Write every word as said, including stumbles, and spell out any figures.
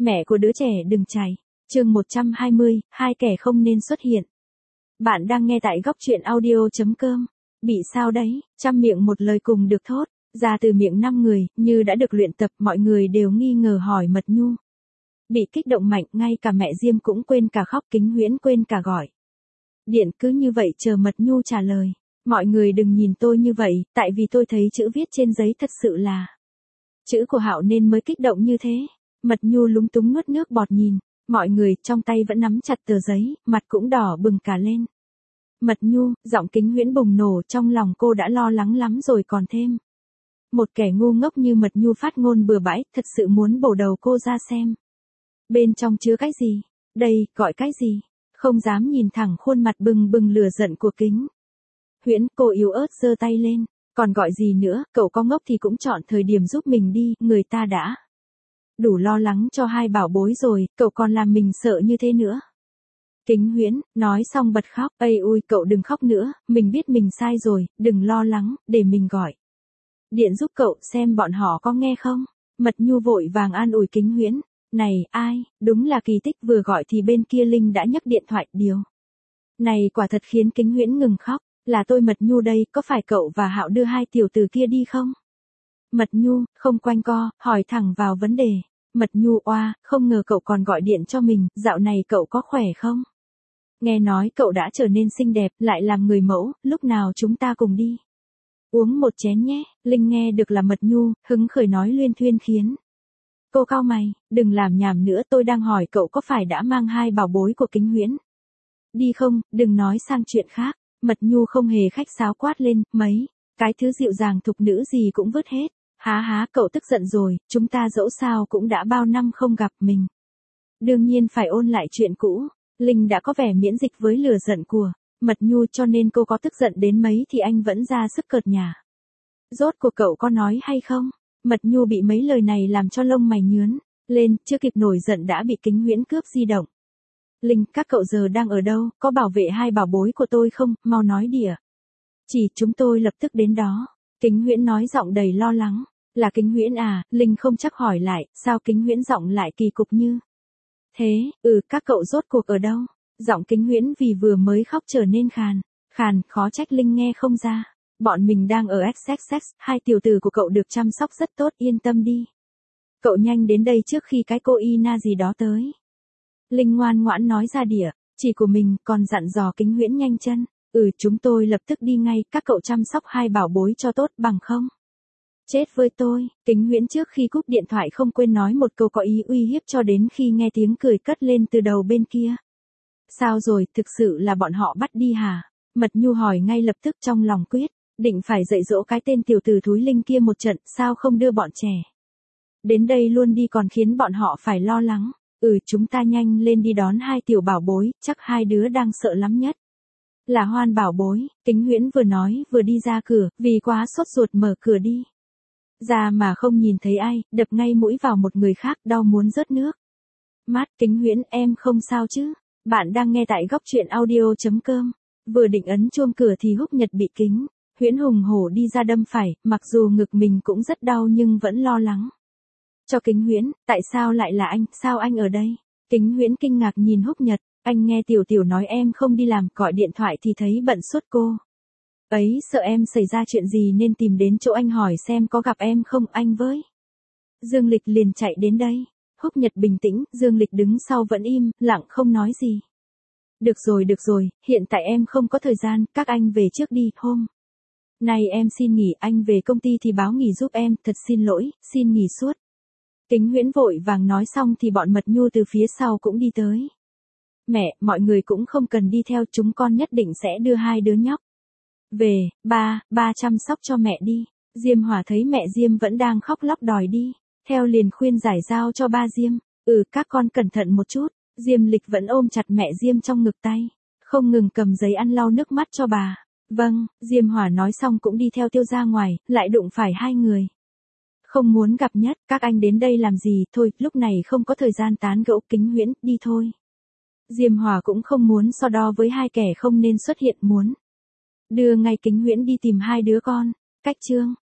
Mẹ của đứa trẻ đừng chạy. Chương một trăm hai mươi, hai kẻ không nên xuất hiện. Bạn đang nghe tại góc truyện audio chấm com. Bị sao đấy, trăm miệng một lời cùng được thốt, ra từ miệng năm người, như đã được luyện tập, mọi người đều nghi ngờ hỏi Mật Nhu. Bị kích động mạnh, ngay cả mẹ Diêm cũng quên cả khóc, Kính Huyễn quên cả gọi điện, cứ như vậy chờ Mật Nhu trả lời. Mọi người đừng nhìn tôi như vậy, tại vì tôi thấy chữ viết trên giấy thật sự là chữ của Hạo nên mới kích động như thế. Mật Nhu lúng túng nuốt nước bọt nhìn, mọi người trong tay vẫn nắm chặt tờ giấy, mặt cũng đỏ bừng cả lên. Mật Nhu, giọng Kính Huyễn bùng nổ, trong lòng cô đã lo lắng lắm rồi còn thêm. Một kẻ ngu ngốc như Mật Nhu phát ngôn bừa bãi, thật sự muốn bổ đầu cô ra xem. Bên trong chứa cái gì? Đây, gọi cái gì? Không dám nhìn thẳng khuôn mặt bừng bừng lửa giận của Kính Huyễn, cô yếu ớt giơ tay lên. Còn gọi gì nữa, cậu có ngốc thì cũng chọn thời điểm giúp mình đi, người ta đã đủ lo lắng cho hai bảo bối rồi, cậu còn làm mình sợ như thế nữa. Kính Huyễn, nói xong bật khóc, ây ui cậu đừng khóc nữa, mình biết mình sai rồi, đừng lo lắng, để mình gọi điện giúp cậu xem bọn họ có nghe không. Mật Nhu vội vàng an ủi Kính Huyễn, này, ai, đúng là kỳ tích, vừa gọi thì bên kia Linh đã nhấc điện thoại, điều này quả thật khiến Kính Huyễn ngừng khóc. Là tôi Mật Nhu đây, có phải cậu và Hạo đưa hai tiểu tử kia đi không? Mật Nhu, không quanh co, hỏi thẳng vào vấn đề. Mật Nhu oa, không ngờ cậu còn gọi điện cho mình, dạo này cậu có khỏe không? Nghe nói cậu đã trở nên xinh đẹp, lại làm người mẫu, lúc nào chúng ta cùng đi uống một chén nhé. Linh nghe được là Mật Nhu, hứng khởi nói luyên thuyên khiến cô cau mày, đừng làm nhảm nữa, tôi đang hỏi cậu có phải đã mang hai bảo bối của Kính Huyễn đi không, đừng nói sang chuyện khác. Mật Nhu không hề khách sáo quát lên, mấy cái thứ dịu dàng thục nữ gì cũng vứt hết. Há há, cậu tức giận rồi, chúng ta dẫu sao cũng đã bao năm không gặp mình. Đương nhiên phải ôn lại chuyện cũ. Linh đã có vẻ miễn dịch với lửa giận của Mật Nhu, cho nên cô có tức giận đến mấy thì anh vẫn ra sức cợt nhả. Rốt cuộc cậu có nói hay không? Mật Nhu bị mấy lời này làm cho lông mày nhướn lên, chưa kịp nổi giận đã bị Kính Huyễn cướp di động. Linh, các cậu giờ đang ở đâu, có bảo vệ hai bảo bối của tôi không, mau nói địa chỉ, chúng tôi lập tức đến đó. Kính Huyễn nói giọng đầy lo lắng. Là Kính Huyễn à? Linh không chắc hỏi lại, sao Kính Huyễn giọng lại kỳ cục như thế? Ừ, các cậu rốt cuộc ở đâu? Giọng Kính Huyễn vì vừa mới khóc trở nên khàn, khàn, khó trách Linh nghe không ra. Bọn mình đang ở ích ích ích, hai tiểu tử của cậu được chăm sóc rất tốt, yên tâm đi. Cậu nhanh đến đây trước khi cái cô Ina gì đó tới. Linh ngoan ngoãn nói ra đỉa chỉ của mình, còn dặn dò Kính Huyễn nhanh chân. Ừ, chúng tôi lập tức đi ngay, các cậu chăm sóc hai bảo bối cho tốt, bằng không chết với tôi. Kính Huyễn trước khi cúp điện thoại không quên nói một câu có ý uy hiếp, cho đến khi nghe tiếng cười cất lên từ đầu bên kia. Sao rồi, thực sự là bọn họ bắt đi hả? Mật Nhu hỏi ngay lập tức, trong lòng quyết định phải dạy dỗ cái tên tiểu tử thúi Linh kia một trận, sao không đưa bọn trẻ đến đây luôn đi, còn khiến bọn họ phải lo lắng. Ừ, chúng ta nhanh lên đi đón hai tiểu bảo bối, chắc hai đứa đang sợ lắm nhất là Hoan bảo bối. Kính Huyễn vừa nói vừa đi ra cửa, vì quá sốt ruột mở cửa đi ra mà không nhìn thấy ai, đập ngay mũi vào một người khác, đau muốn rớt nước mắt. Kính Huyễn, em không sao chứ? Bạn đang nghe tại góc truyện audio chấm com. Vừa định ấn chuông cửa thì Húc Nhật bị Kính Huyễn hùng hổ đi ra đâm phải, mặc dù ngực mình cũng rất đau nhưng vẫn lo lắng cho Kính Huyễn. Tại sao lại là anh, sao anh ở đây? Kính Huyễn kinh ngạc nhìn Húc Nhật. Anh nghe Tiểu Tiểu nói em không đi làm, gọi điện thoại thì thấy bận suốt, cô ấy sợ em xảy ra chuyện gì nên tìm đến chỗ anh hỏi xem có gặp em không. Anh với Dương Lịch liền chạy đến đây. Húc Nhật bình tĩnh, Dương Lịch đứng sau vẫn im lặng không nói gì. Được rồi được rồi, hiện tại em không có thời gian, các anh về trước đi, hôm nay em xin nghỉ, anh về công ty thì báo nghỉ giúp em, thật xin lỗi, xin nghỉ suốt. Kính Huyễn vội vàng nói xong thì bọn Mật Nhu từ phía sau cũng đi tới. Mẹ, mọi người cũng không cần đi theo, chúng con nhất định sẽ đưa hai đứa nhóc về, ba, ba chăm sóc cho mẹ đi. Diêm Hòa thấy mẹ Diêm vẫn đang khóc lóc đòi đi, theo liền khuyên giải giao cho ba Diêm. Ừ, các con cẩn thận một chút. Diêm Lịch vẫn ôm chặt mẹ Diêm trong ngực tay, không ngừng cầm giấy ăn lau nước mắt cho bà. Vâng, Diêm Hòa nói xong cũng đi theo Tiêu ra ngoài, lại đụng phải hai người không muốn gặp nhất. Các anh đến đây làm gì? Thôi, lúc này không có thời gian tán gẫu. Kính Huyễn, đi thôi. Diêm Hòa cũng không muốn so đo với hai kẻ không nên xuất hiện, muốn đưa ngay Kính Huyễn đi tìm hai đứa con. Cách chương